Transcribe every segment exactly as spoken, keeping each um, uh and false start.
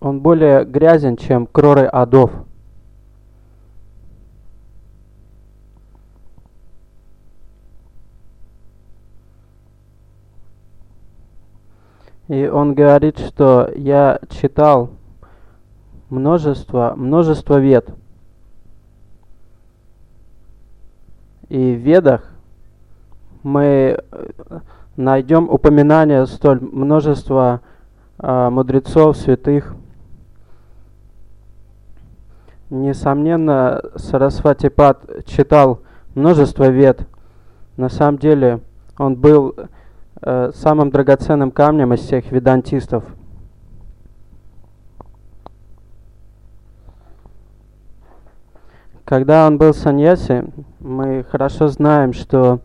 Он более грязен, чем кроры адов. И он говорит, что я читал множество, множество вед. И в ведах мы найдем упоминание столь множества э, мудрецов, святых. Несомненно, Сарасвати-пад читал множество вед. На самом деле, он был э, самым драгоценным камнем из всех ведантистов. Когда он был саньяси, мы хорошо знаем, что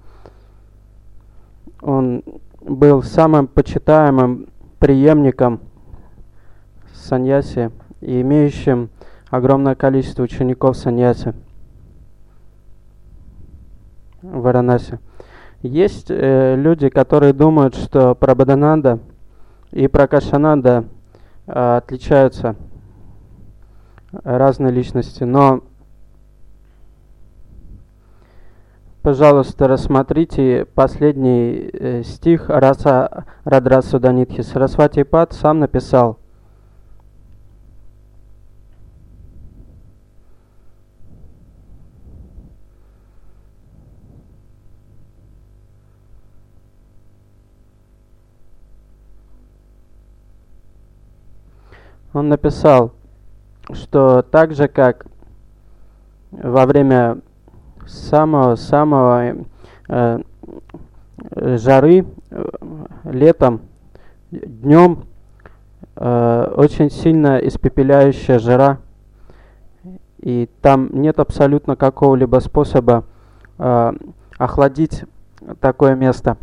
он был самым почитаемым преемником саньяси и имеющим огромное количество учеников саньяси в Варанаси. Есть э, люди, которые думают, что Прабодхананда и Пракашананда э, отличаются, разные личности, но пожалуйста, рассмотрите последний э, стих Раса Радраса Данитхи. Сарасвати-пад сам написал: Он написал, что так же, как во время самого-самого э, жары, э, летом, днем э, очень сильно испепеляющая жара, и там нет абсолютно какого-либо способа э, охладить такое место,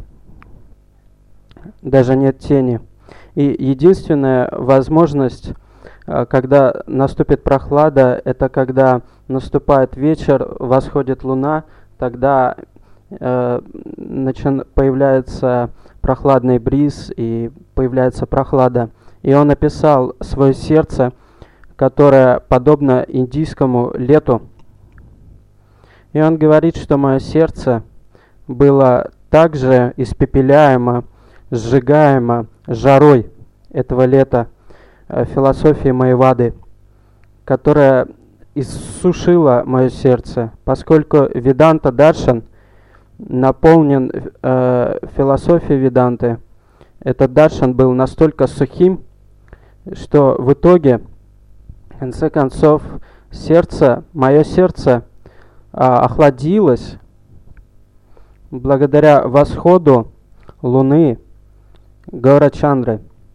даже нет тени. И единственная возможность, когда наступит прохлада, это когда наступает вечер, восходит луна, тогда э, начи- появляется прохладный бриз и появляется прохлада. И он описал свое сердце, которое подобно индийскому лету. И он говорит, что мое сердце было также испепеляемо, сжигаемо жарой этого лета, э, философии Майявады, которая иссушила мое сердце, поскольку Веданта Даршан наполнен э, философией Веданты. Этот Даршан был настолько сухим, что в итоге, в конце концов, сердце, мое сердце э, охладилось благодаря восходу луны Гаурачандры,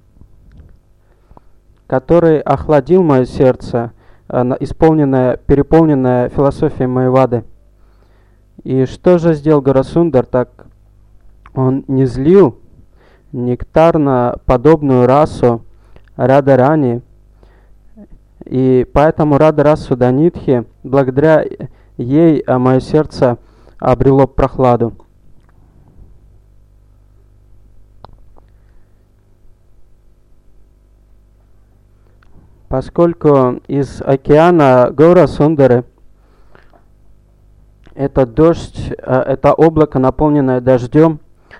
который охладил мое сердце, исполненное, переполненное философией Майявады. И что же сделал Гаурасундар? Так он не злил нектарно-подобную расу Радарани, и поэтому Радарасу Данитхи, благодаря ей мое сердце обрело прохладу. Поскольку из океана Гаурасундары это дождь, это облако, наполненное дождем,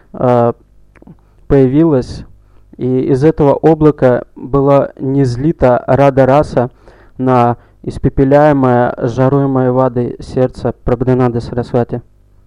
появилось, и из этого облака была низлита Рада-раса на испепеляемое жарой Майявады сердце Прабодхананды Сарасвати.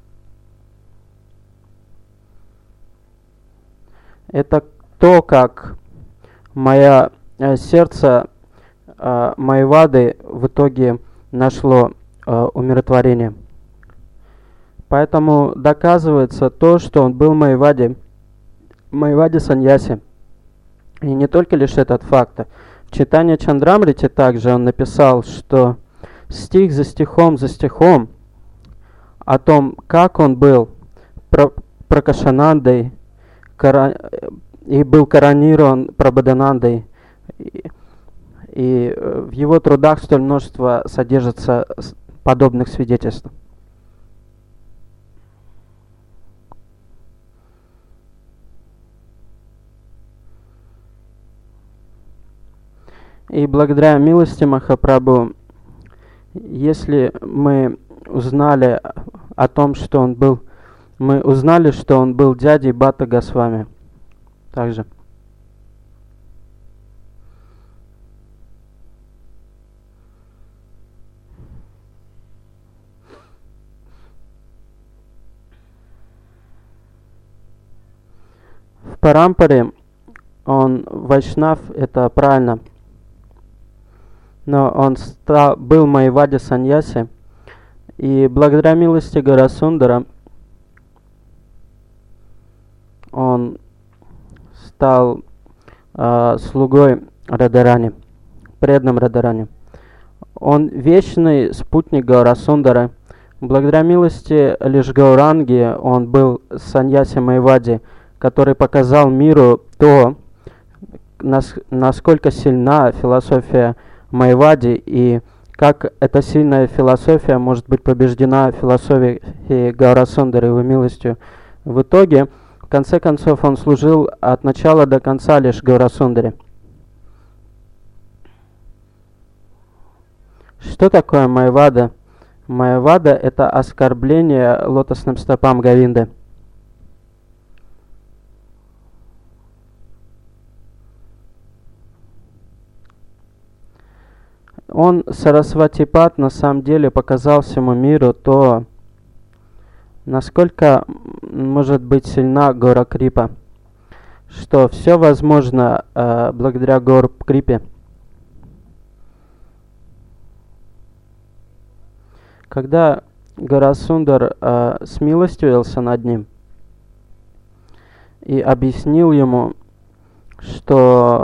Это то, как мое сердце Uh, Майявады в итоге нашло uh, умиротворение. Поэтому доказывается то, что он был Майявади, Майявади Саньяси. И не только лишь этот факт. В Чайтанья Чандрамрите также он написал, что стих за стихом за стихом о том, как он был Пракашанандой кара, и был коронирован Прабодханандой. И в его трудах столь множество содержится подобных свидетельств. И благодаря милости Махапрабху, если мы узнали о том, что он был, мы узнали, что он был дядей Бхатта Госвами. Также. В Парампаре он вайшнав, это правильно. Но он стал, был Майявади саньяси, и благодаря милости Гарасундара он стал э, слугой Радарани, преданным Радарани. Он вечный спутник Гарасундара. Благодаря милости лишь Гауранги он был саньяси Майявади, который показал миру то, насколько сильна философия Майявади и как эта сильная философия может быть побеждена философией Гаурасундары его милостью. В итоге, в конце концов, он служил от начала до конца лишь Гаурасундаре. Что такое Майявада? Майявада — это оскорбление лотосным стопам Говинды. Он, Сарасвати-пад, на самом деле показал всему миру то, насколько может быть сильна Гора Крипа, что все возможно э, благодаря Гор Крипе. Когда Гарасундар э, смилостивился над ним и объяснил ему, что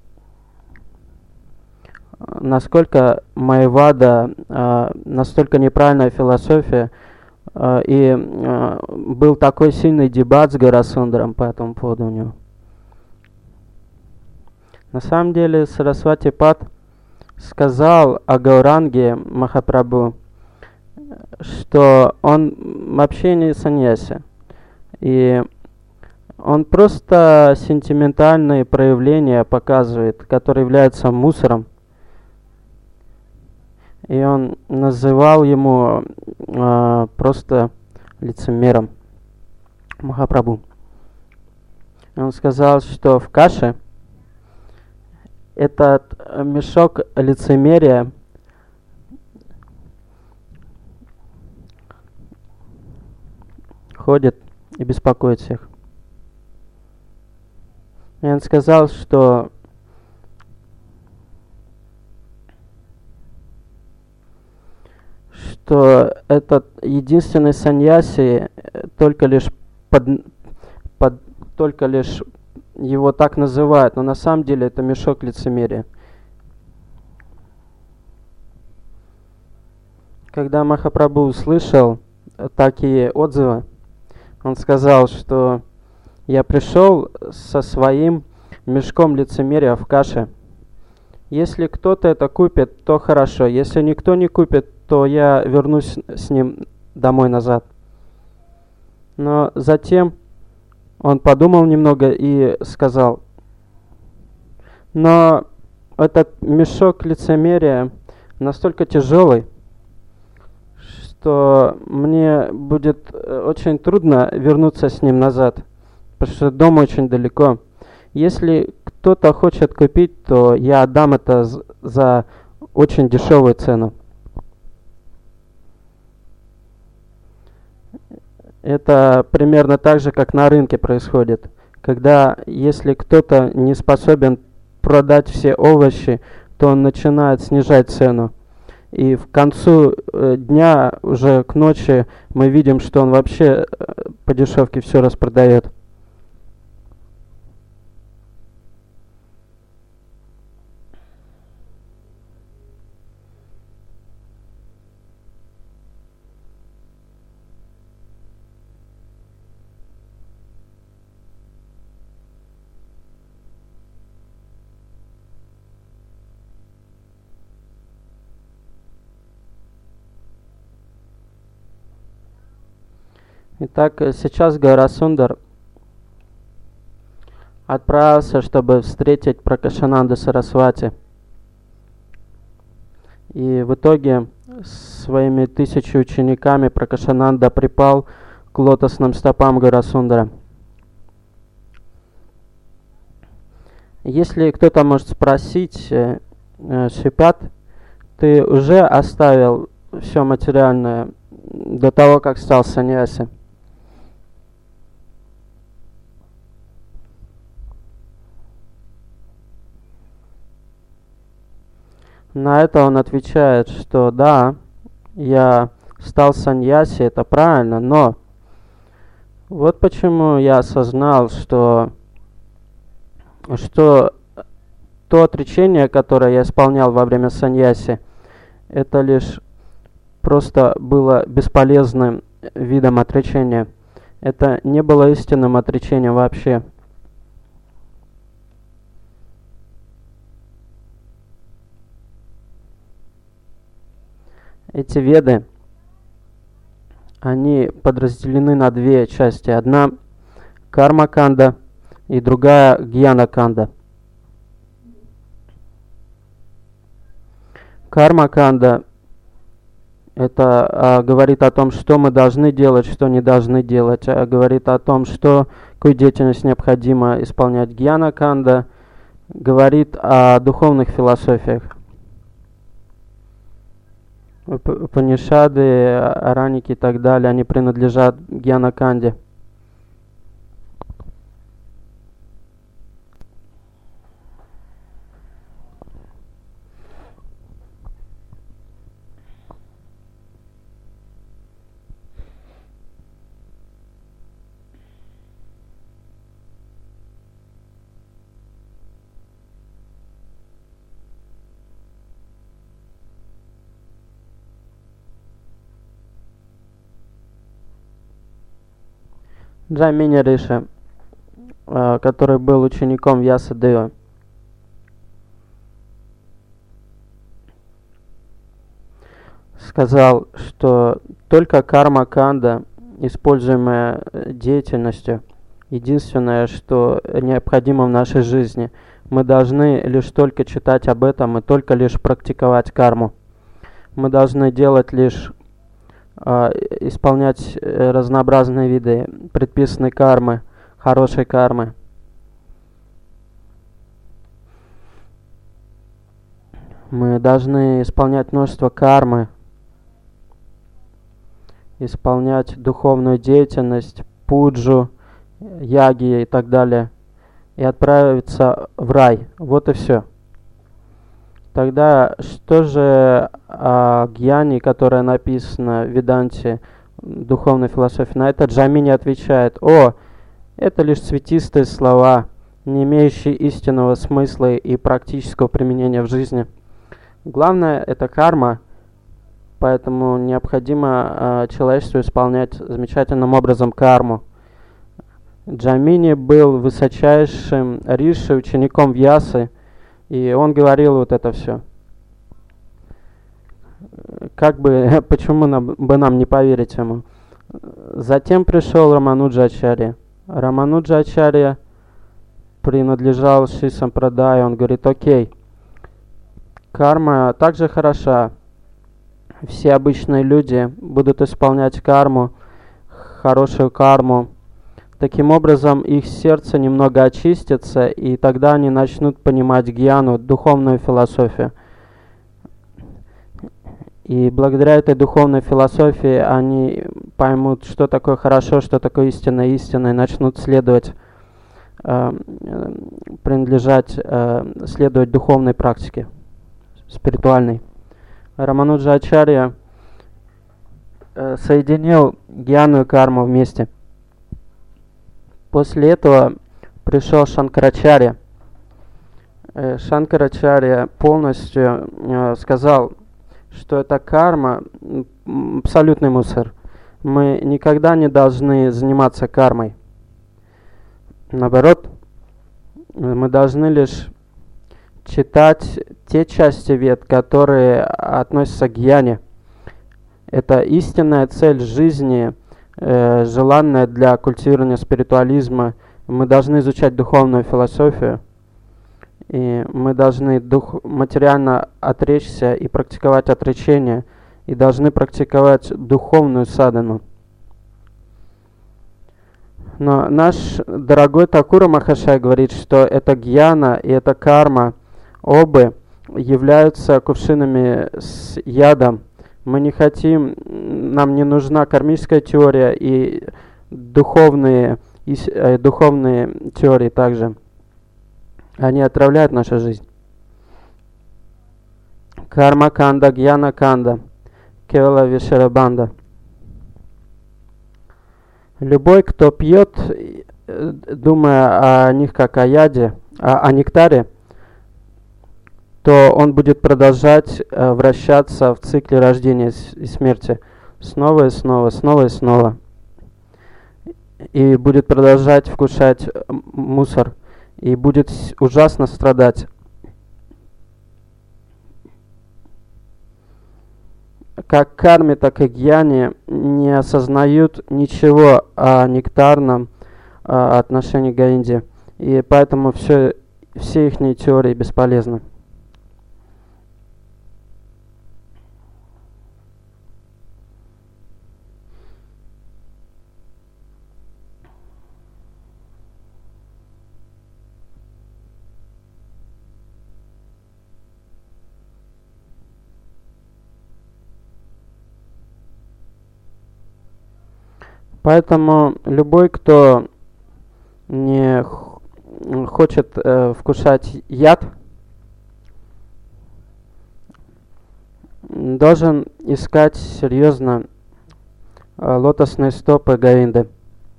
насколько Майявада, э, настолько неправильная философия, э, и э, был такой сильный дебат с Гарасундаром по этому поводу у него. На самом деле Сарасвати-пад сказал о Гауранге Махапрабху, что он вообще не саньяси, и он просто сентиментальные проявления показывает, которые являются мусором. И он называл ему э, просто лицемером Махапрабху. Он сказал, что в каше этот мешок лицемерия ходит и беспокоит всех. И он сказал, что что этот единственный саньяси только лишь под, под, только лишь его так называют, но на самом деле это мешок лицемерия. Когда Махапрабху услышал такие отзывы, он сказал, что я пришел со своим мешком лицемерия в каше. Если кто-то это купит, то хорошо. Если никто не купит, то я вернусь с ним домой назад. Но затем он подумал немного и сказал, но этот мешок лицемерия настолько тяжелый, что мне будет очень трудно вернуться с ним назад, потому что дом очень далеко. Если кто-то хочет купить, то я отдам это за очень дешевую цену. Это примерно так же, как на рынке происходит. Когда, если кто-то не способен продать все овощи, то он начинает снижать цену. И в концу э, дня, уже к ночи, мы видим, что он вообще э, по дешевке все распродает. Итак, сейчас Гаурасундар отправился, чтобы встретить Пракашананду Сарасвати. И в итоге своими тысячи учениками Пракашананда припал к лотосным стопам Гарасундара. Если кто-то может спросить, э, Шрипад, ты уже оставил все материальное до того, как стал саньяси? На это он отвечает, что да, я стал саньяси, это правильно, но вот почему я осознал, что, что то отречение, которое я исполнял во время саньяси, это лишь просто было бесполезным видом отречения. Это не было истинным отречением вообще. Эти веды, они подразделены на две части. Одна карма-канда и другая гьяна-канда. Карма-канда это а, говорит о том, что мы должны делать, что не должны делать. А, говорит о том, что какую деятельность необходимо исполнять. Гьяна-канда говорит о духовных философиях. Панишады, араники и так далее, они принадлежат гьяна-канде. Джаймини Риши, который был учеником Вьясадевы, сказал, что только карма-канда, используемая деятельностью, единственное, что необходимо в нашей жизни. Мы должны лишь только читать об этом и только лишь практиковать карму. Мы должны делать лишь исполнять разнообразные виды предписанной кармы, хорошей кармы. Мы должны исполнять множество кармы, исполнять духовную деятельность, пуджу, яги и так далее, и отправиться в рай. Вот и все. Тогда что же о гьяне, которая написана в Веданте, духовной философии? На это Джаймини отвечает: о, это лишь цветистые слова, не имеющие истинного смысла и практического применения в жизни. Главное это карма, поэтому необходимо э, человечеству исполнять замечательным образом карму. Джаймини был высочайшим риши, учеником Вьясы, и он говорил вот это все. Как бы, почему нам, бы нам не поверить ему? Затем пришел Рамануджачарья. Рамануджачарья принадлежал Шри Сампрадаю. Он говорит: окей, карма также хороша. Все обычные люди будут исполнять карму, хорошую карму. Таким образом, их сердце немного очистится, и тогда они начнут понимать гьяну, духовную философию. И благодаря этой духовной философии они поймут, что такое хорошо, что такое истинное, истинное, и начнут следовать, э, принадлежать, э, следовать духовной практике, спиритуальной. Рамануджачарья э, соединил гьяну и карму вместе. После этого пришел Шанкарачарья. Э, Шанкарачарья полностью э, сказал, что это карма абсолютный мусор. Мы никогда не должны заниматься кармой. Наоборот, мы должны лишь читать те части вед, которые относятся к гьяне. Это истинная цель жизни, э, желанная для культивирования спиритуализма. Мы должны изучать духовную философию. И мы должны дух, материально отречься и практиковать отречение, и должны практиковать духовную садану. Но наш дорогой Такура Махашай говорит, что это гьяна и это карма оба являются кувшинами с ядом. Мы не хотим, нам не нужна кармическая теория и духовные, и, э, духовные теории также. Они отравляют нашу жизнь. Карма канда, гьяна канда, кевала вишарабанда. Любой, кто пьет, думая о них как о яде, о, о нектаре, то он будет продолжать э, вращаться в цикле рождения и смерти снова и снова, снова и снова. И будет продолжать вкушать мусор, и будет ужасно страдать. Как карме, так и гьяне не осознают ничего о нектарном о отношении к Гаинде, и поэтому все, все их теории бесполезны. Поэтому любой, кто не хочет э, вкушать яд, должен искать серьезно э, лотосные стопы Говинды.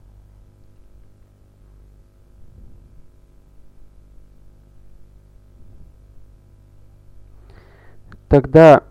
Тогда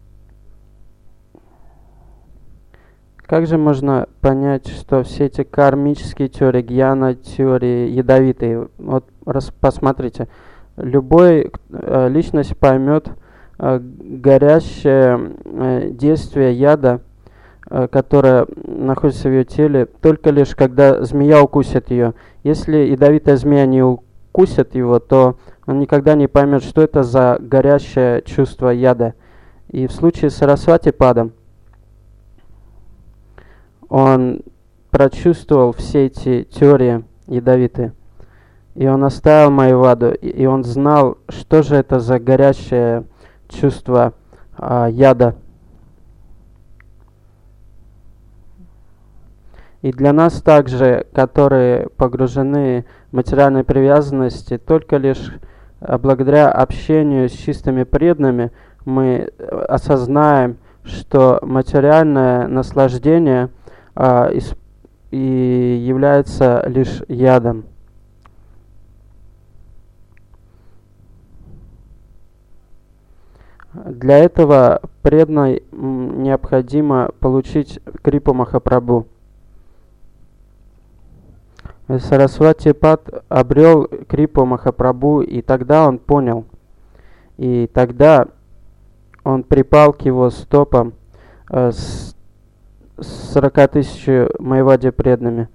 как же можно понять, что все эти кармические теории, гьяна, теории ядовитые? Вот раз, посмотрите, любой э, личность поймет э, горящее э, действие яда, э, которое находится в ее теле, только лишь когда змея укусит ее. Если ядовитая змея не укусит его, то он никогда не поймет, что это за горящее чувство яда. И в случае с Сарасвати Падом, он прочувствовал все эти теории ядовитые, и он оставил Майяваду, и он знал, что же это за горящее чувство а, яда. И для нас также, которые погружены в материальные привязанности, только лишь благодаря общению с чистыми преданными мы осознаем, что материальное наслаждение а, и, и является лишь ядом. Для этого преданной необходимо получить Крипу Махапрабху. Сарасвати Пад обрел Крипу Махапрабху, и тогда он понял, и тогда он припал к его стопам э, с сорока тысяч Майявади преданными.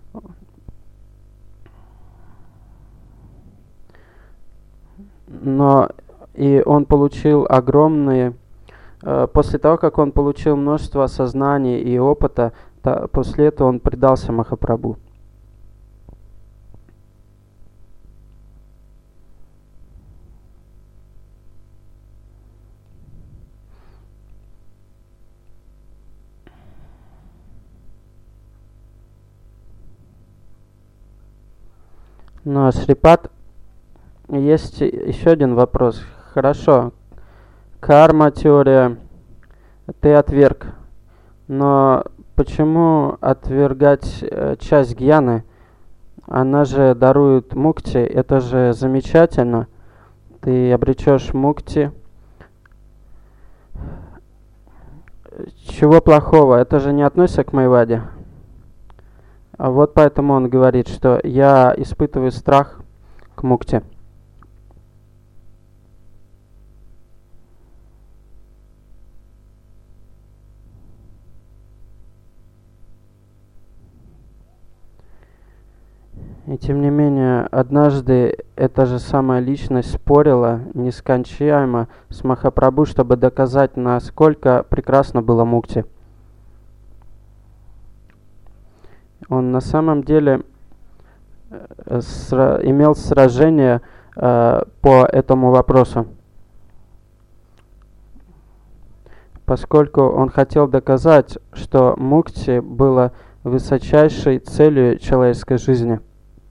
Но и он получил огромные, э, после того, как он получил множество осознаний и опыта, та, после этого он предался Махапрабху. Но Шрипад, есть еще один вопрос. Хорошо, карма, теория, ты отверг. Но почему отвергать э, часть гьяны? Она же дарует мукти, это же замечательно. Ты обречешь мукти. Чего плохого? Это же не относится к Майяваде. А вот поэтому он говорит, что я испытываю страх к мукте. И тем не менее, однажды эта же самая личность спорила нескончаемо с Махапрабху, чтобы доказать, насколько прекрасно было мукти. Он на самом деле сра- имел сражение э, по этому вопросу, поскольку он хотел доказать, что мукти было высочайшей целью человеческой жизни.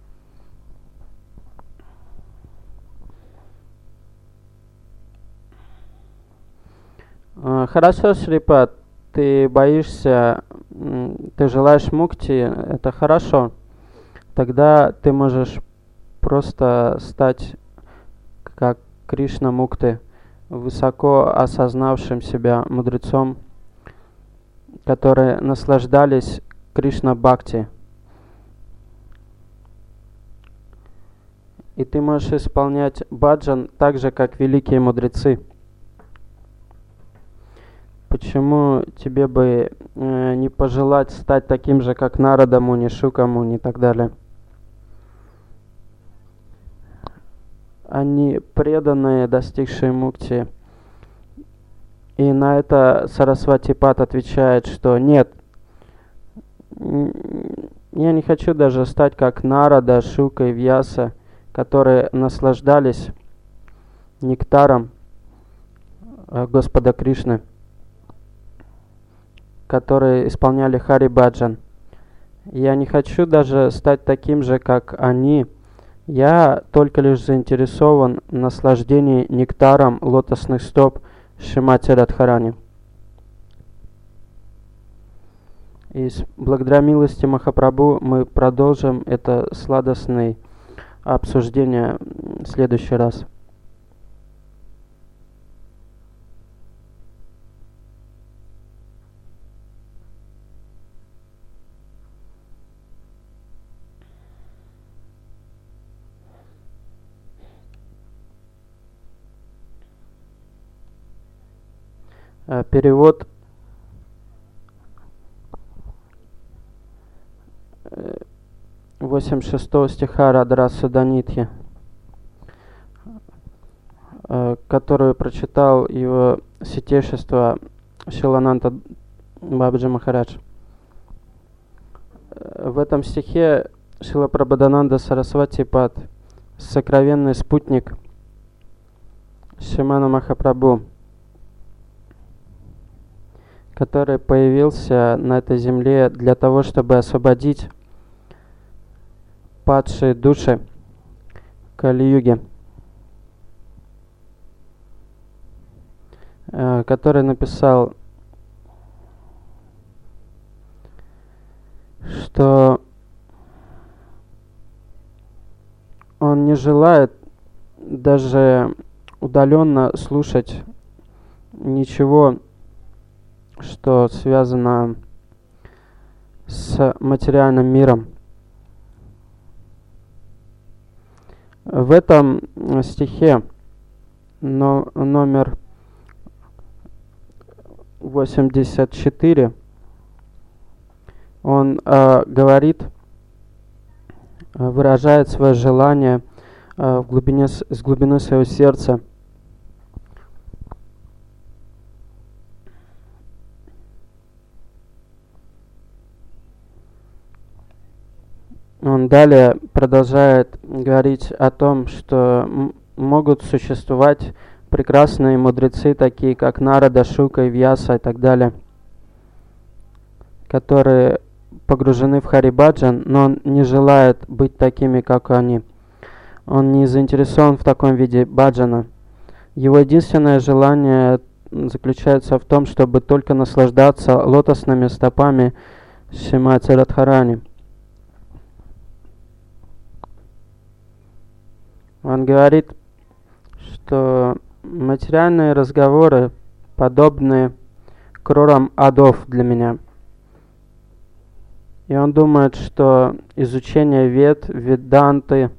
Хорошо, Шрипад, ты боишься, ты желаешь мукти, это хорошо. Тогда ты можешь просто стать как Кришна Мукты, высоко осознавшим себя мудрецом, которые наслаждались Кришна Бхакти. И ты можешь исполнять баджан так же, как великие мудрецы. Почему тебе бы э, не пожелать стать таким же, как Нарада Муни, Шука Муни и так далее? Они преданные, достигшие мукти. И на это Сарасвати Пад отвечает, что нет, я не хочу даже стать как Нарада, Шука и Вьяса, которые наслаждались нектаром Господа Кришны, которые исполняли Хари Баджан. Я не хочу даже стать таким же, как они. Я только лишь заинтересован в наслаждении нектаром лотосных стоп Шримати Радхарани. И благодаря милости Махапрабху мы продолжим это сладостное обсуждение в следующий раз. Перевод восемьдесят шестого стиха Радхараса Данитхи, которую прочитал его Святейшество Шилананта Бабаджи Махарадж. В этом стихе Шрила Прабхадананда Сарасвати Пад, сокровенный спутник Шримана Махапрабху, который появился на этой земле для того, чтобы освободить падшие души Кали-юги, который написал, что он не желает даже удаленно слушать ничего, что связано с материальным миром. В этом стихе но, номер восемьдесят четыре он э, говорит, выражает свое желание э, в глубине, с глубины своего сердца Он далее продолжает говорить о том, что могут существовать прекрасные мудрецы, такие как Нарада, Шука и Вьяса и так далее, которые погружены в Харибаджан, но он не желает быть такими, как они. Он не заинтересован в таком виде баджана. Его единственное желание заключается в том, чтобы только наслаждаться лотосными стопами Шримати Радхарани. Он говорит, что материальные разговоры подобны крорам адов для меня. И он думает, что изучение вед, веданты,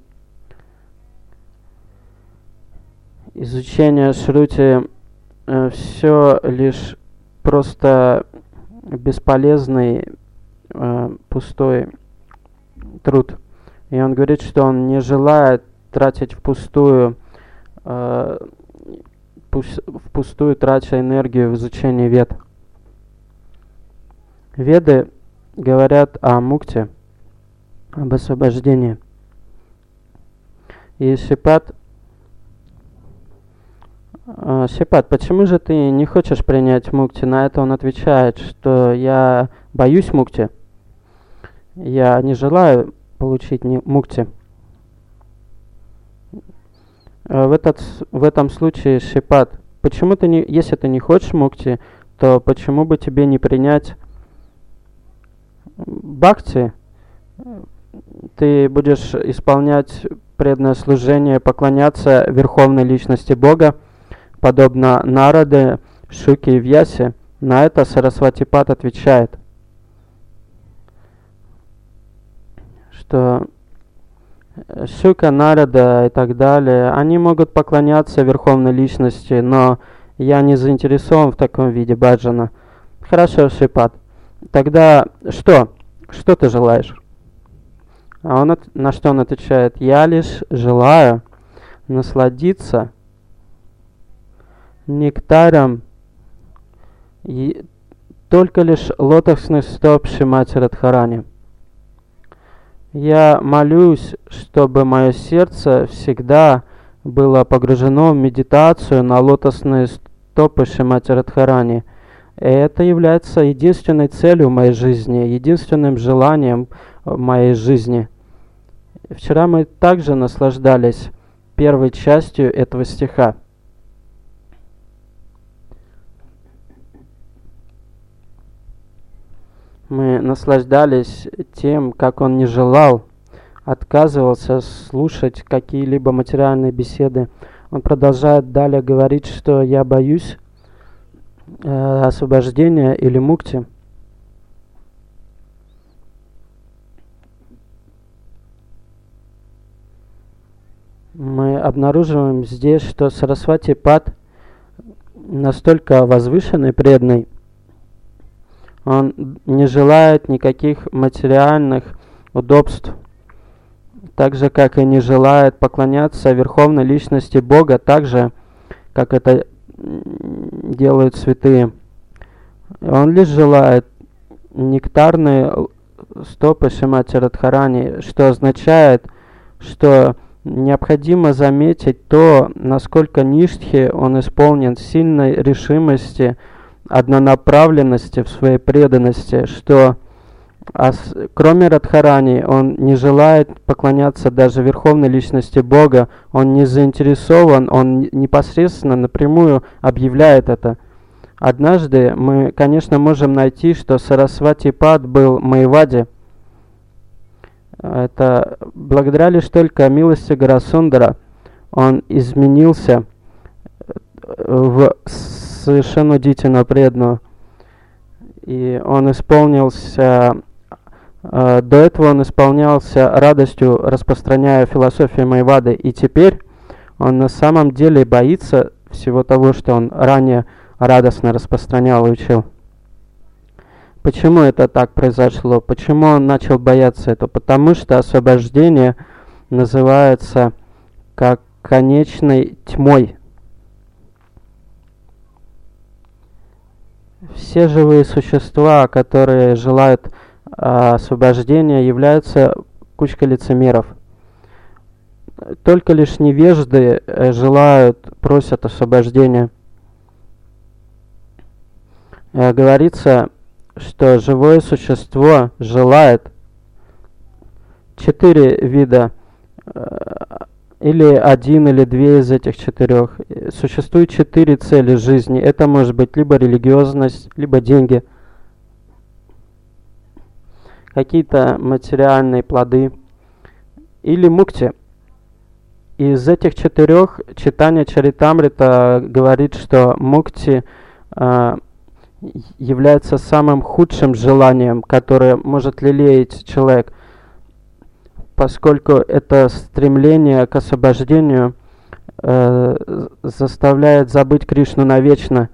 изучение шрути э, все лишь просто бесполезный, э, пустой труд, И он говорит, что он не желает тратить впустую, э, впустую тратя энергию в изучении вед. Веды говорят о мукте, об освобождении. И Шрипад, э, Шрипад, почему же ты не хочешь принять мукти? На это он отвечает, что я боюсь мукти, я не желаю получить мукти. В, этот, в этом случае, Шрипад, почему ты не, если ты не хочешь мукти, то почему бы тебе не принять бхакти? Ты будешь исполнять преданное служение, поклоняться Верховной Личности Бога, подобно Нараде, Шуке и Вьясе. На это Сарасвати-пад отвечает, что Шука, Нарада и так далее, они могут поклоняться Верховной Личности, но я не заинтересован в таком виде баджана. Хорошо, Шрипад. Тогда что? Что ты желаешь? А он от... на что он отвечает? Я лишь желаю насладиться нектаром и только лишь лотосных стоп Шримати Радхарани. Я молюсь, чтобы мое сердце всегда было погружено в медитацию на лотосные стопы Шримати Радхарани. И это является единственной целью моей жизни, единственным желанием моей жизни. Вчера мы также наслаждались первой частью этого стиха. Мы наслаждались тем, как он не желал, отказывался слушать какие-либо материальные беседы. Он продолжает далее говорить, что я боюсь э, освобождения или мукти. Мы обнаруживаем здесь, что Сарасвати-пад настолько возвышенный, преданный, он не желает никаких материальных удобств, так же, как и не желает поклоняться Верховной Личности Бога, так же, как это делают святые. Он лишь желает нектарные стопы Шримати Радхарани, что означает, что необходимо заметить то, насколько Ништхи он исполнен сильной решимости, однонаправленности в своей преданности, что а с, кроме Радхарани он не желает поклоняться даже Верховной Личности Бога, он не заинтересован, он непосредственно напрямую объявляет это. Однажды мы, конечно, можем найти, что Сарасвати-пад был Майявади. Это благодаря лишь только милости Гарасундара он изменился в совершенно удивительно преданного. И он исполнился, э, до этого он исполнялся радостью, распространяя философию Майявады, и теперь он на самом деле боится всего того, что он ранее радостно распространял и учил. Почему это так произошло? Почему он начал бояться этого? Потому что освобождение называется как конечной тьмой. Все живые существа, которые желают э, освобождения, являются кучкой лицемеров. Только лишь невежды э, желают, просят освобождения. Э, говорится, что живое существо желает четыре вида, э, или один, или две из этих четырех. Существует четыре цели жизни. Это может быть либо религиозность, либо деньги, какие-то материальные плоды, или мукти. Из этих четырех читание Чаритамрита говорит, что мукти э, является самым худшим желанием, которое может лелеять человек, поскольку это стремление к освобождению э, заставляет забыть Кришну навечно.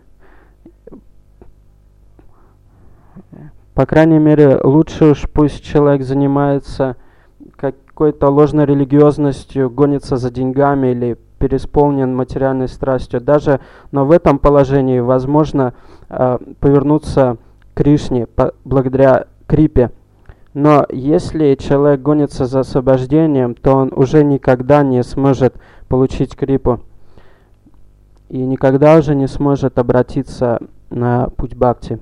По крайней мере, лучше уж пусть человек занимается какой-то ложной религиозностью, гонится за деньгами или переисполнен материальной страстью. Даже, но в этом положении возможно э, повернуться к Кришне по, благодаря крипе. Но если человек гонится за освобождением, то он уже никогда не сможет получить крипу и никогда уже не сможет обратиться на путь бхакти.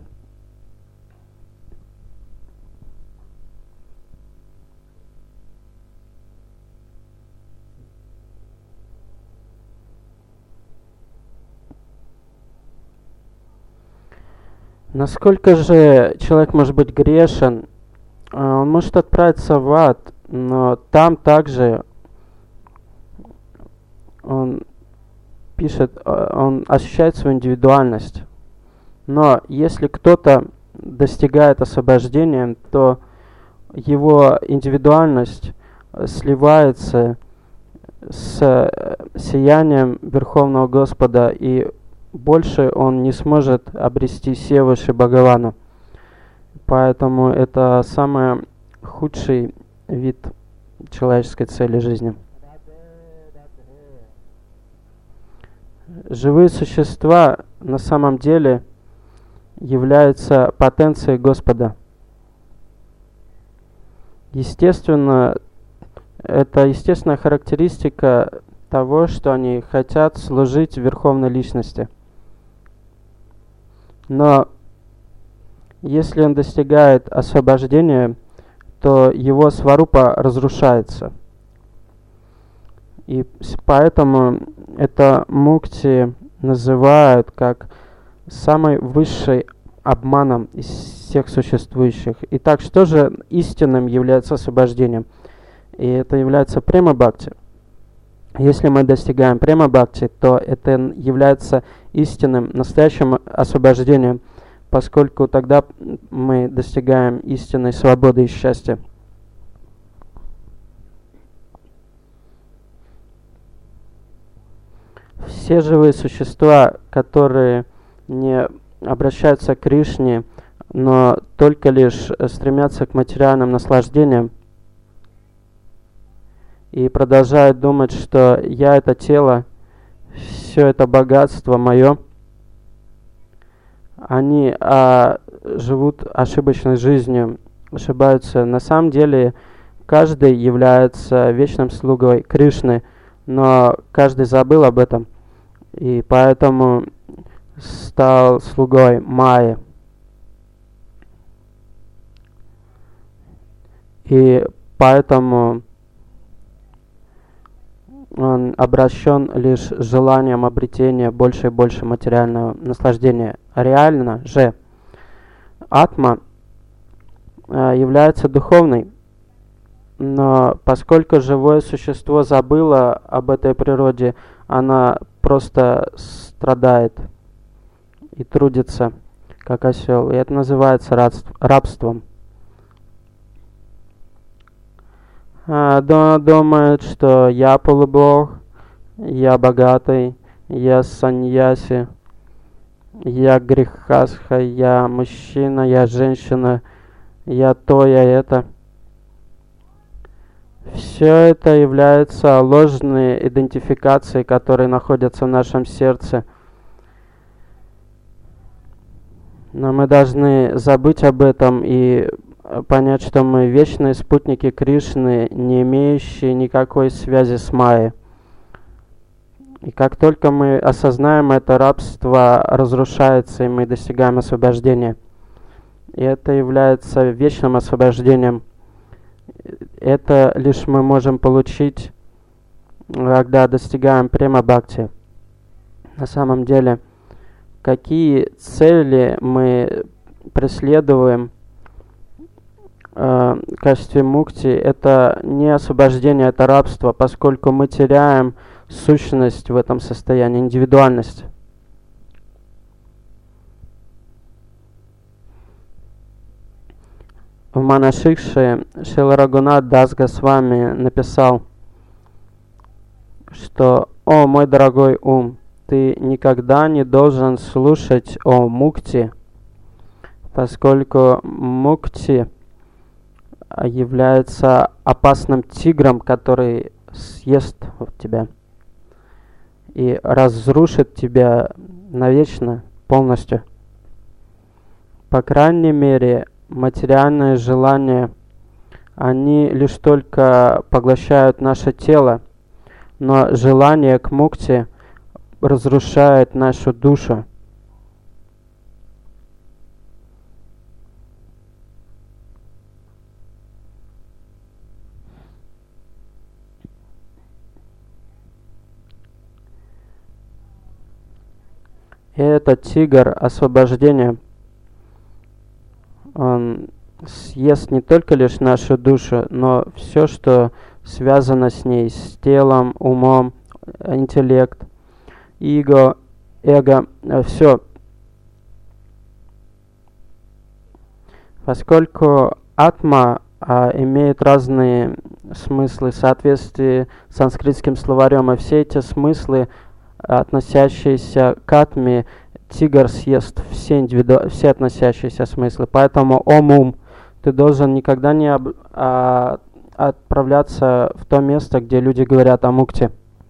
Насколько же человек может быть грешен? Он может отправиться в ад, но там также он пишет, он ощущает свою индивидуальность. Но если кто-то достигает освобождения, то его индивидуальность сливается с сиянием Верховного Господа, и больше он не сможет обрести Севу Шри Бхагавану. Поэтому это самый худший вид человеческой цели жизни. Живые существа на самом деле являются потенцией Господа. Естественно, это естественная характеристика того, что они хотят служить Верховной Личности. Но если он достигает освобождения, то его сварупа разрушается. И поэтому это мукти называют как самый высший обманом из всех существующих. Итак, что же истинным является освобождением? И это является према бхакти. Если мы достигаем према бхакти, то это является истинным, настоящим освобождением, поскольку тогда мы достигаем истинной свободы и счастья. Все живые существа, которые не обращаются к Кришне, но только лишь стремятся к материальным наслаждениям и продолжают думать, что я это тело, все это богатство мое, они а, живут ошибочной жизнью, ошибаются. На самом деле каждый является вечным слугой Кришны, но каждый забыл об этом, и поэтому стал слугой Майи. И поэтому он обращен лишь желанием обретения больше и больше материального наслаждения. Реально же атма является духовной, но поскольку живое существо забыло об этой природе, она просто страдает и трудится, как осел. И это называется рабством. Она думает, что я полубог, я богатый, я саньяси, я грехасха, я мужчина, я женщина, я то, я это. Все это является ложной идентификацией, которые находятся в нашем сердце. Но мы должны забыть об этом и понять, что мы вечные спутники Кришны, не имеющие никакой связи с Майей. И как только мы осознаем это, рабство разрушается, и мы достигаем освобождения. И это является вечным освобождением. Это лишь мы можем получить, когда достигаем према бхакти. На самом деле, какие цели мы преследуем в качестве мукти, это не освобождение, это рабство, поскольку мы теряем сущность в этом состоянии, индивидуальность. В Манашикше Шрила Рагунат Дас Госвами написал, что «О, мой дорогой ум, ты никогда не должен слушать о мукти, поскольку мукти является опасным тигром, который съест тебя и разрушит тебя навечно, полностью. По крайней мере, материальные желания, они лишь только поглощают наше тело, но желание к мукти разрушает нашу душу. И этот тигр освобождения, он съест не только лишь нашу душу, но все, что связано с ней, с телом, умом, интеллект, эго, эго, все. Поскольку атма а, имеет разные смыслы в соответствии с санскритским словарем, и все эти смыслы, относящиеся к атме, тигр съест все, индивиду... все относящиеся смыслы. Поэтому, ом ум, ты должен никогда не об... а... отправляться в то место, где люди говорят о мукте.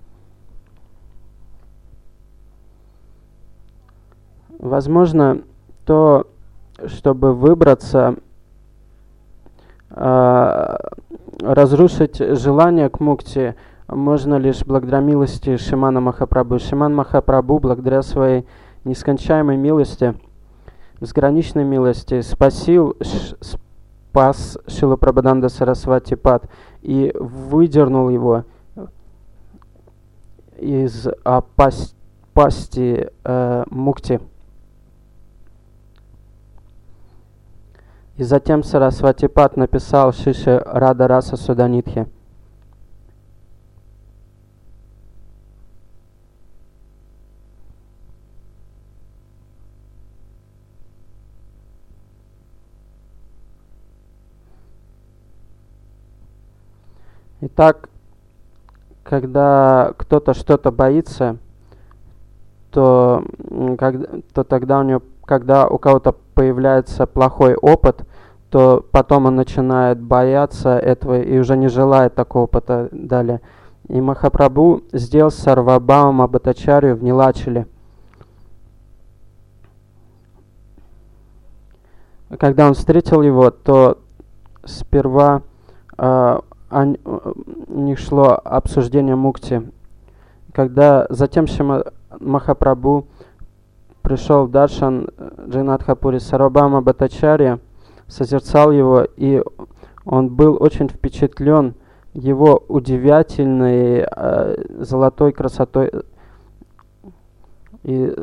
Возможно, то, чтобы выбраться, а... разрушить желание к мукте, можно лишь благодаря милости Шримана Махапрабху. Шриман Махапрабху, благодаря своей нескончаемой милости, безграничной милости, спасил, спас Шрила Прабхупаду Сарасвати Пад и выдернул его из а, пасть, пасти э, мукти. И затем Сарасвати Пад написал Шиши Рада Раса Суданитхи. Итак, когда кто-то что-то боится, то, когда, то тогда у него, когда у кого-то появляется плохой опыт, то потом он начинает бояться этого и уже не желает такого опыта далее. И Махапрабху сделал Сарвабхаума Бхаттачарью в Нилачале. Когда он встретил его, то сперва э, у них шло обсуждение мукти. Когда затем Шримад Махапрабху пришел в Даршан Джаганнатха-пури, Сарвабхаума Бхаттачарья созерцал его, и он был очень впечатлен его удивительной э, золотой красотой. И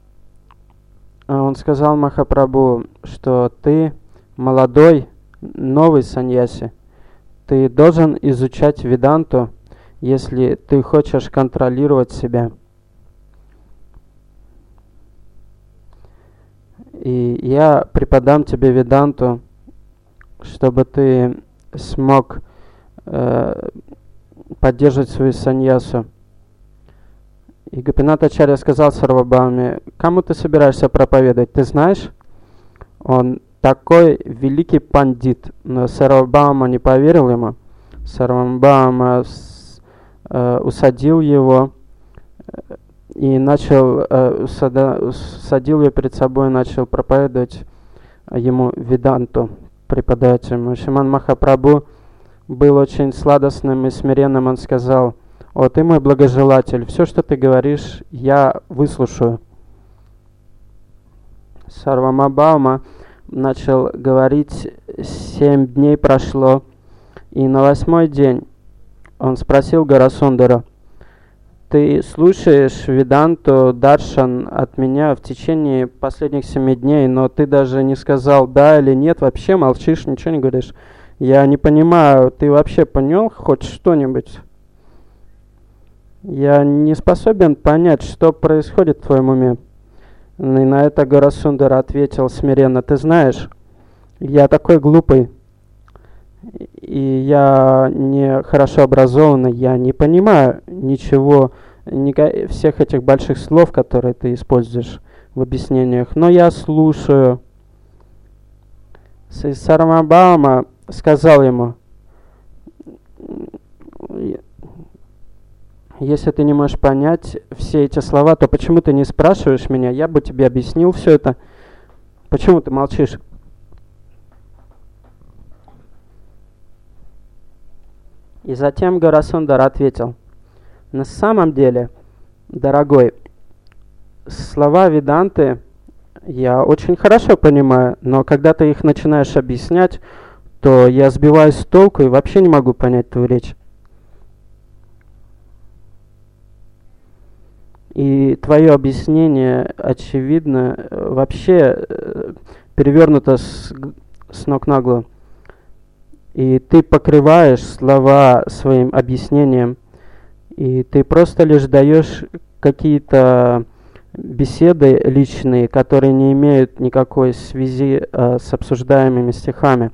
он сказал Махапрабху, что ты молодой, новый саньяси, ты должен изучать веданту, если ты хочешь контролировать себя. И я преподам тебе веданту, чтобы ты смог э, поддерживать свою саньясу. И Гопинат Ачарья сказал Сарвабхауме: кому ты собираешься проповедовать, ты знаешь? Он такой великий пандит, но Сарвабхаума не поверил ему. Сарвабхаума э, усадил его и начал, э, усада, усадил ее перед собой и начал проповедовать ему веданту, преподавать ему. Шриман Махапрабху был очень сладостным и смиренным. Он сказал: «О, ты мой благожелатель, все, что ты говоришь, я выслушаю». Сарвабхаума начал говорить, семь дней прошло, и на восьмой день он спросил Гарасундару: ты слушаешь веданту, даршан от меня в течение последних семи дней, но ты даже не сказал да или нет, вообще молчишь, ничего не говоришь. Я не понимаю, ты вообще понял хоть что-нибудь? Я не способен понять, что происходит в твоем уме. И на это Гарасундар ответил смиренно: ты знаешь, я такой глупый, и я не хорошо образованный, я не понимаю ничего, ни, всех этих больших слов, которые ты используешь в объяснениях, но я слушаю. Сарвабхаума сказал ему: если ты не можешь понять все эти слова, то почему ты не спрашиваешь меня? Я бы тебе объяснил все это. Почему ты молчишь? И затем Гарасундар ответил: на самом деле, дорогой, слова Веданты я очень хорошо понимаю, но когда ты их начинаешь объяснять, то я сбиваюсь с толку и вообще не могу понять твою речь. И твое объяснение, очевидно, вообще перевернуто с, с ног на голову. И ты покрываешь слова своим объяснением, и ты просто лишь даешь какие-то беседы личные, которые не имеют никакой связи э, с обсуждаемыми стихами.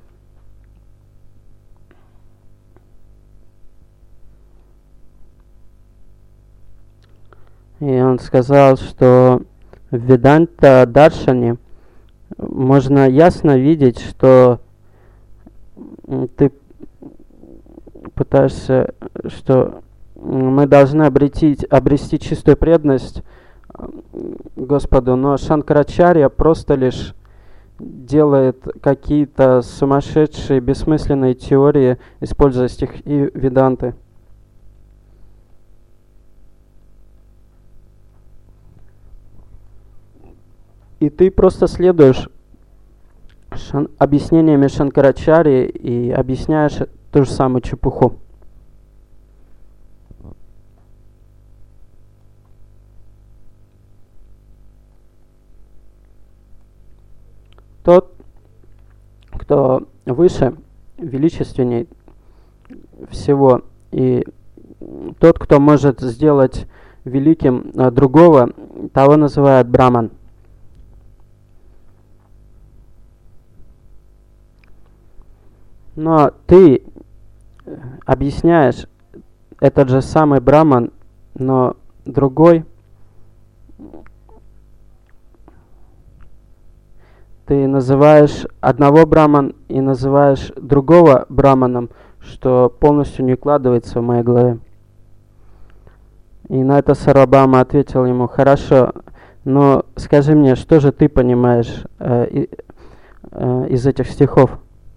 И он сказал, что в Веданта Даршане можно ясно видеть, что ты пытаешься, что мы должны обрети, обрести чистую преданность Господу, но Шанкарачарья просто лишь делает какие-то сумасшедшие, бессмысленные теории, используя стихи Веданты. И ты просто следуешь шан- объяснениями Шанкарачарьи и объясняешь ту же самую чепуху. Тот, кто выше, величественней всего, и тот, кто может сделать великим другого, того называют Браман. Но ты объясняешь этот же самый Браман, но другой. Ты называешь одного Браман и называешь другого Браманом, что полностью не укладывается в моей голове. И на это Сарвабхаума ответил ему: хорошо, но скажи мне, что же ты понимаешь э, и, э, из этих стихов?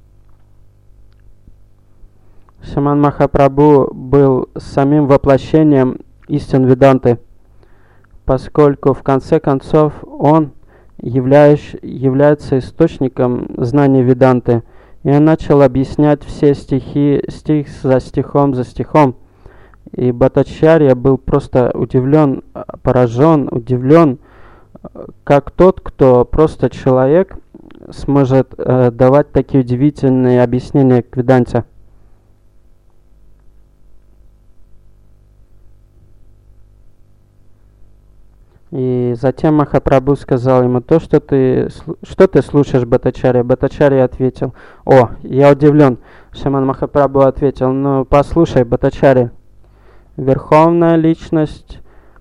Шримад Махапрабху был самим воплощением истин Веданты, поскольку в конце концов он являющ, является источником знаний Веданты. И он начал объяснять все стихи, стих за стихом за стихом. И Бхаттачарья был просто удивлен, поражен, удивлен, как тот, кто просто человек, сможет э, давать такие удивительные объяснения к Веданте. И затем Махапрабху сказал ему: то, что ты, что ты слушаешь, Бхаттачарья? Бхаттачарья ответил: о, я удивлен. Шримад Махапрабху ответил: ну, послушай, Бхаттачарья, Верховная Личность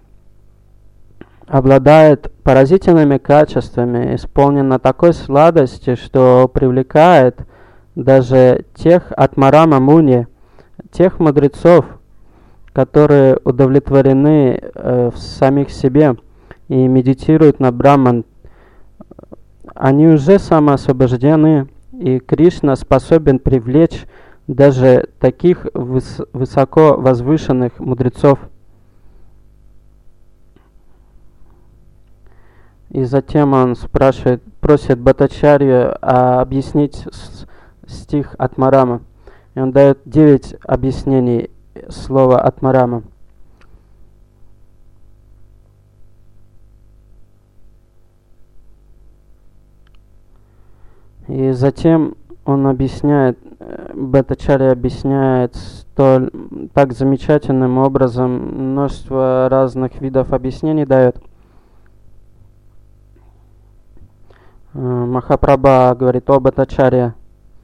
обладает поразительными качествами, исполнена такой сладости, что привлекает даже тех Атмарама Муни, тех мудрецов, которые удовлетворены э, в самих себе и медитируют на Браман. Они уже самоосвобождены, и Кришна способен привлечь даже таких выс- высоко возвышенных мудрецов. И затем он спрашивает, просит Бхаттачарью а, объяснить с- стих Атмарама. И он дает девять объяснений слова Атмарама. И затем он объясняет, Бхаттачарья объясняет столь, так замечательным образом, множество разных видов объяснений дает. Махапрабха говорит: о, Бхаттачарья,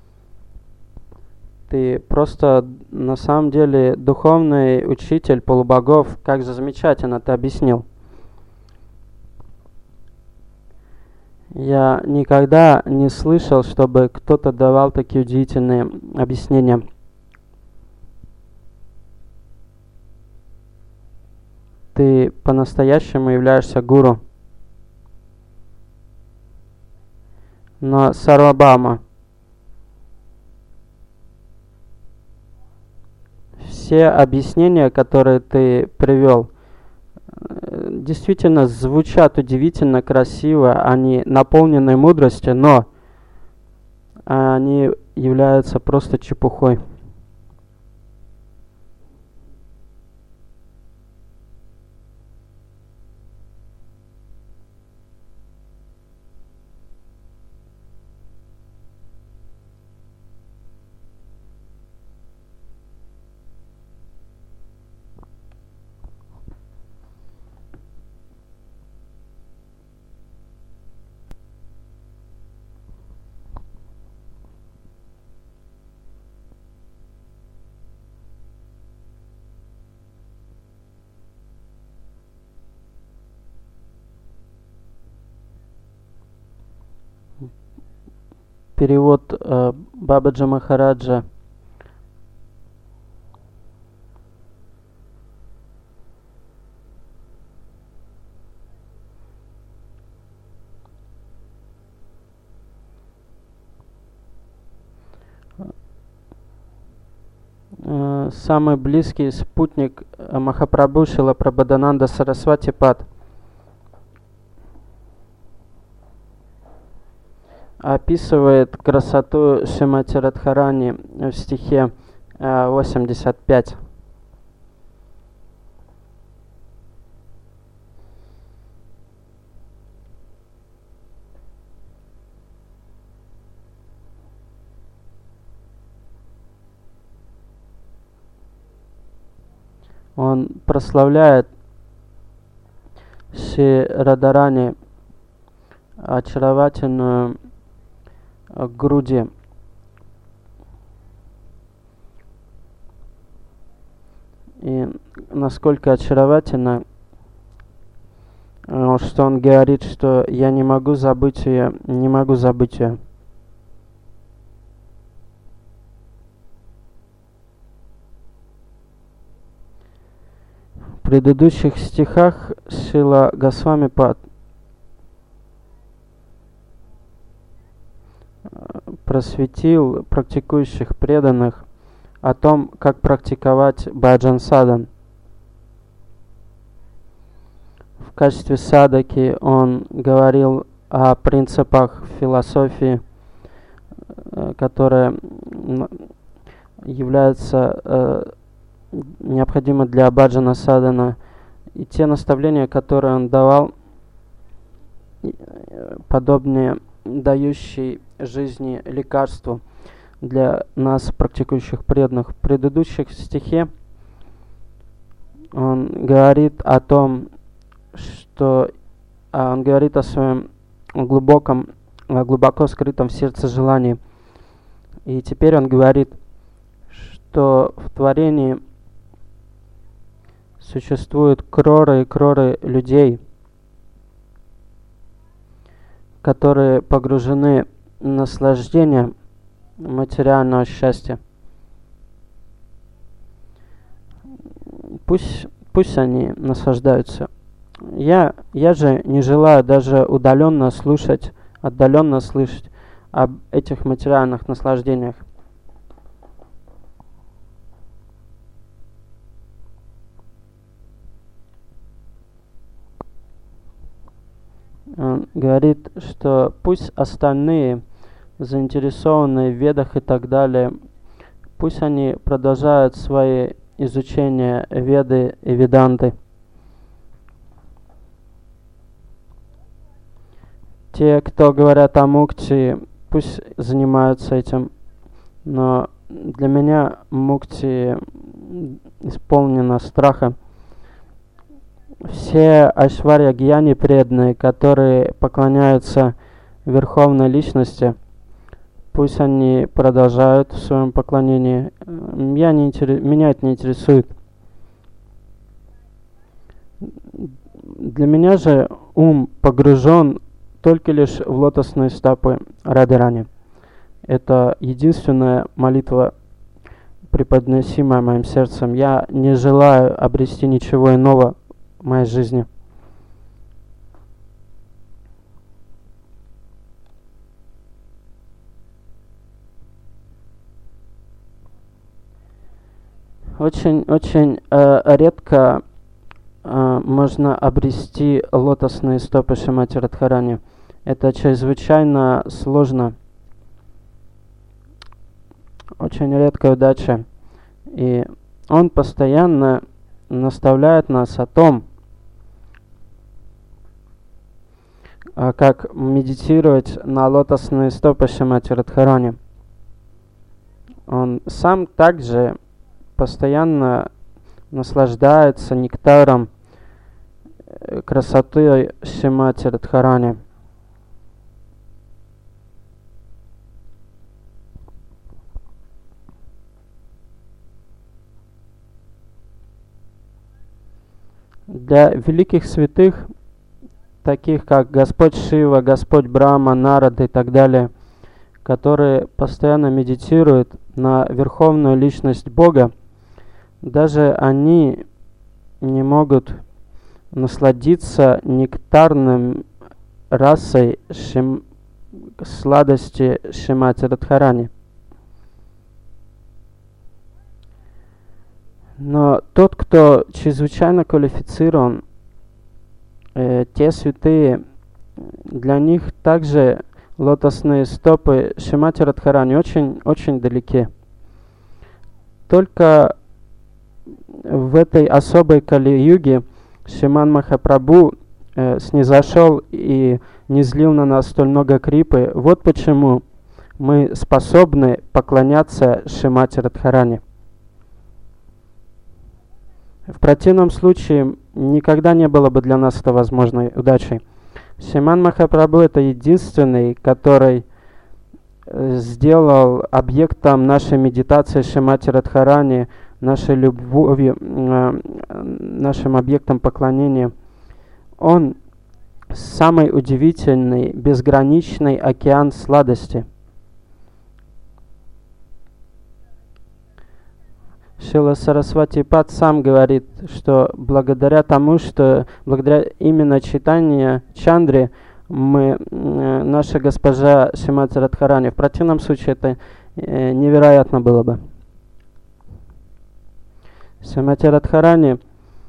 ты просто на самом деле духовный учитель полубогов, как же замечательно ты объяснил. Я никогда не слышал, чтобы кто-то давал такие удивительные объяснения. Ты по-настоящему являешься гуру. Но Сарвабхаума, все объяснения, которые ты привел, действительно звучат удивительно красиво, они наполнены мудростью, но они являются просто чепухой. Перевод э, Бабаджи Махараджа. Э, самый близкий спутник Махапрабху Шрила Прабхадананда Сарасвати Пад описывает красоту Шримати Радхарани в стихе восемьдесят пять. Он прославляет Шри Радарани очаровательную груди. И насколько очаровательно, что он говорит, что я не могу забыть ее, не могу забыть ее. В предыдущих стихах Шрила Госвами Пад просветил практикующих преданных о том, как практиковать баджан садан. В качестве садаки он говорил о принципах философии, которые являются необходимы для баджана садана, и те наставления, которые он давал, подобные дающие жизни лекарству для нас, практикующих преданных. В предыдущих стихе он говорит о том, что он говорит о своем глубоком, глубоко скрытом в сердце желании. И теперь он говорит, что в творении существуют кроры и кроры людей, которые погружены в наслаждение материального счастья. Пусть, пусть они наслаждаются. Я, я же не желаю даже удаленно слушать, отдаленно слышать об этих материальных наслаждениях. Он говорит, что пусть остальные, заинтересованные в ведах и так далее, пусть они продолжают свои изучения веды и веданты. Те, кто говорят о мукти, пусть занимаются этим, но для меня мукти исполнена страха. Все айшварья гьяни преданные, которые поклоняются Верховной Личности, пусть они продолжают в своем поклонении. Я не интерес... Меня это не интересует. Для меня же ум погружен только лишь в лотосные стопы Радharani. Это единственная молитва, преподносимая моим сердцем. Я не желаю обрести ничего иного в моей жизни. Очень-очень э, редко э, можно обрести лотосные стопы Шримати Радхарани. Это чрезвычайно сложно. Очень редкая удача. И он постоянно наставляет нас о том, как медитировать на лотосные стопы Шримати Радхарани. Он сам также постоянно наслаждается нектаром красоты Шримати Радхарани. Для великих святых, таких как Господь Шива, Господь Брахма, Нарада и так далее, которые постоянно медитируют на Верховную Личность Бога, даже они не могут насладиться нектарным расой шим, сладости Шримати Радхарани. Но тот, кто чрезвычайно квалифицирован, э, те святые, для них также лотосные стопы Шримати Радхарани очень-очень далеки. Только в этой особой Кали-юге Шриман Махапрабху э, снизошел и не злил на нас столь много крипы. Вот почему мы способны поклоняться Шримати Радхарани. В противном случае никогда не было бы для нас это возможной удачей. Шриман Махапрабху — это единственный, который сделал объектом нашей медитации Шримати Радхарани, нашей любови, нашим объектом поклонения. Он самый удивительный, безграничный океан сладости. Шрила Сарасвати Пад сам говорит, что благодаря тому, что благодаря именно читанию Чандри, мы, наша госпожа Шримати Радхарани, в противном случае это невероятно было бы. Шримати Радхарани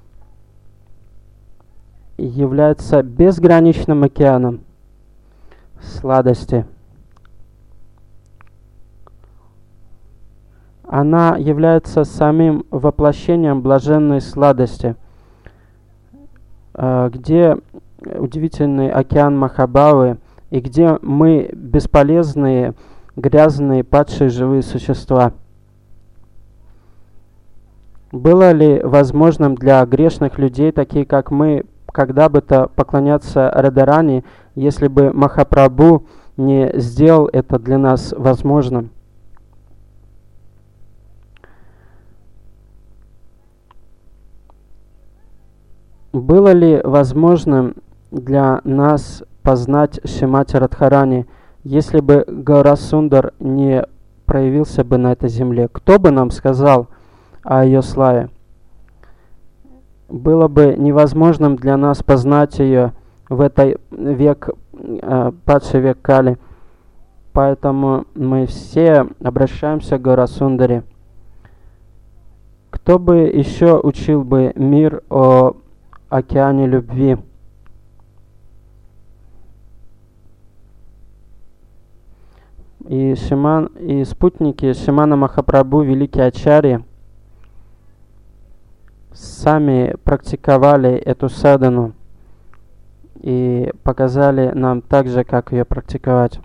является безграничным океаном сладости. Она является самим воплощением блаженной сладости, где удивительный океан Махабхавы, и где мы бесполезные, грязные, падшие живые существа. Было ли возможным для грешных людей, такие как мы, когда бы то поклоняться Радharani, если бы Махапрабху не сделал это для нас возможным? Было ли возможным для нас познать Шримати Радхарани, если бы Гаурасундар не проявился бы на этой земле? Кто бы нам сказал о ее славе? Было бы невозможным для нас познать ее в этот век, э, падший век Кали. Поэтому мы все обращаемся к Гаурасундаре. Кто бы еще учил бы мир о океане любви? И, Шриман, и спутники Шримана Махапрабху, великие ачарьи, сами практиковали эту садану и показали нам также, как ее практиковать.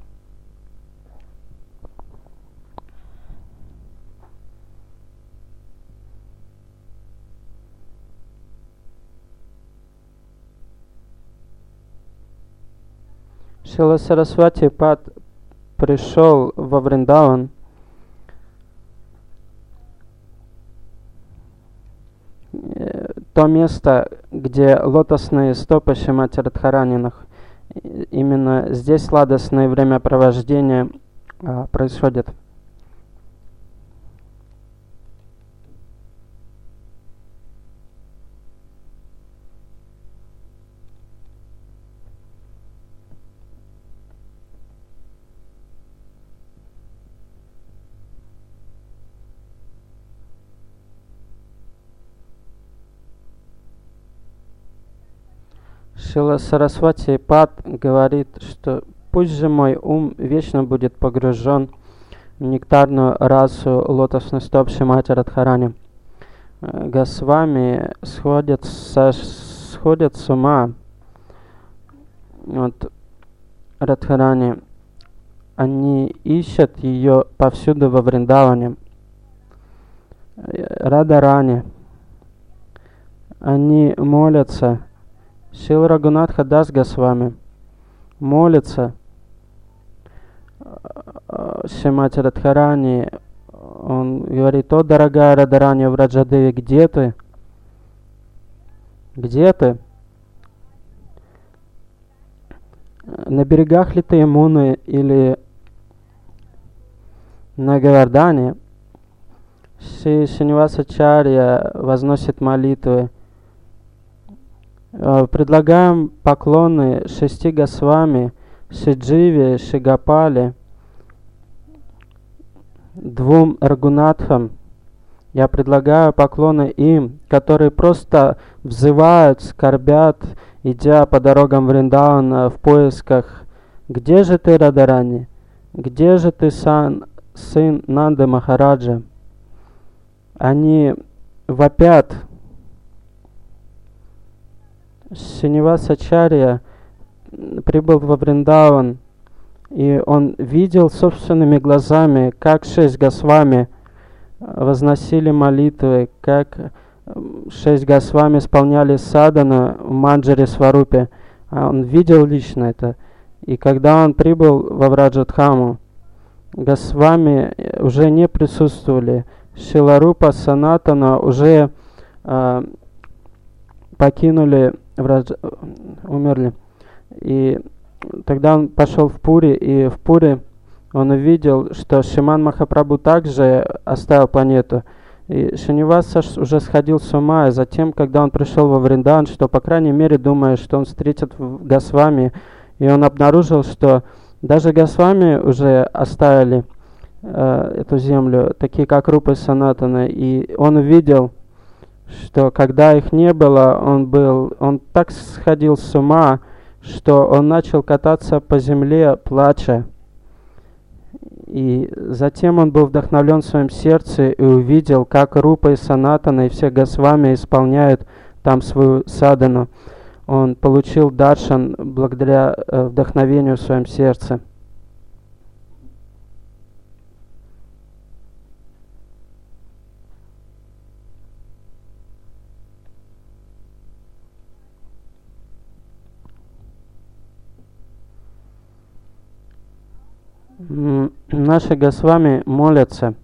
Шрила Сарасвати Пад пришел во Вриндаван, то место, где лотосные стопы Шримати Радхарани Именно здесь сладостное времяпровождение а, происходит. Шрила Сарасвати Пад говорит, что пусть же мой ум вечно будет погружен в нектарную расу лотосных стоп Шримати Радхарани. Госвами сходят, со, сходят с ума от Радхарани. Они ищут ее повсюду во Вриндаване. Радарани. Они молятся. Шрила Рагунатха Дас Госвами молится Шримати Радхарани. Он говорит: о, дорогая Радарани Враджадеви, где ты? Где ты? На берегах ли ты Ямуны или на Говардхане? Шри Шринивасачарья возносит молитвы. Предлагаем поклоны шести Госвами, Шидживе, Шигапале, двум Рагунатхам. Я предлагаю поклоны им, которые просто взывают, скорбят, идя по дорогам Вриндавана в поисках: где же ты, Радарани? Где же ты, сан, сын Нанды Махараджа? Они вопят. Шринивасачарья прибыл во Вриндаван, и он видел собственными глазами, как шесть Госвами возносили молитвы, как шесть Госвами исполняли садану в Манджари Сварупе. Он видел лично это. И когда он прибыл во Враджадхаму, Госвами уже не присутствовали. Шиларупа, Санатана уже э, покинули, враж... умерли. И тогда он пошел в Пури, и в Пури он увидел, что Шриман Махапрабху также оставил планету. И Шриниваса уже сходил с ума, и затем, когда он пришел во Вриндан, что, по крайней мере, думая, что он встретит Госвами, и он обнаружил, что даже Госвами уже оставили э, эту землю, такие как Рупа и Санатана, и он увидел, что когда их не было, он был, он так сходил с ума, что он начал кататься по земле, плача. И затем он был вдохновлен в своем сердце и увидел, как Рупа и Санатана и все Госвами исполняют там свою садану. Он получил даршан благодаря э, вдохновению в своем сердце. Наши Госвами молятся.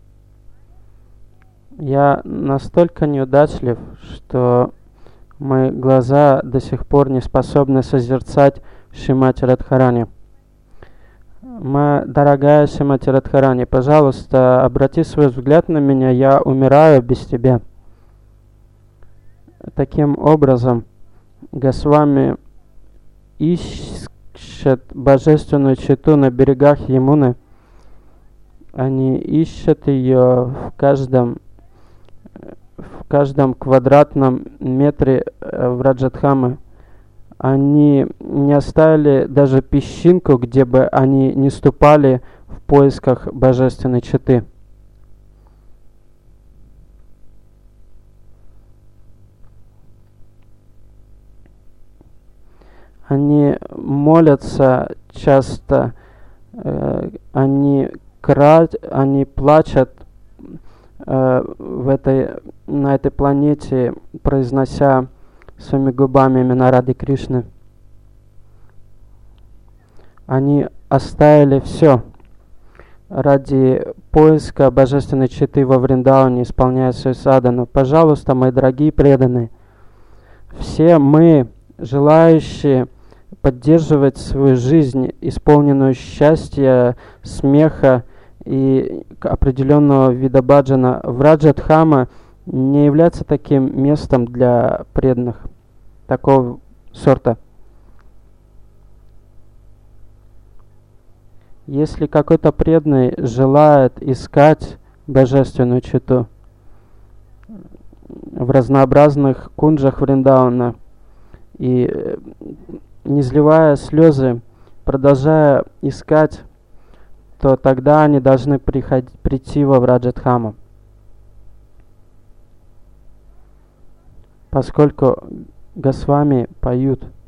Я настолько неудачлив, что мои глаза до сих пор не способны созерцать Шримати Радхарани. Моя дорогая Шримати Радхарани, пожалуйста, обрати свой взгляд на меня, я умираю без тебя. Таким образом, Госвами ищут божественную читу на берегах Ямуны. Они ищут ее в каждом, в каждом квадратном метре Враджадхамы. Они не оставили даже песчинку, где бы они не ступали в поисках божественной читы. Они молятся часто, э, они, крат, они плачут э, в этой, на этой планете, произнося своими губами имена Рады Кришны. Они оставили все ради поиска божественной читы во Вриндаване, исполняя свою садану. Пожалуйста, мои дорогие преданные, все мы, желающие поддерживать свою жизнь, исполненную счастья, смеха и определенного вида баджана в Раджа-дхама, не является таким местом для преданных такого сорта. Если какой-то преданный желает искать божественную читу в разнообразных кунджах Вриндауна и, не изливая слезы, продолжая искать, то тогда они должны приходить, прийти во Враджа-дхаму. Поскольку Госвами поют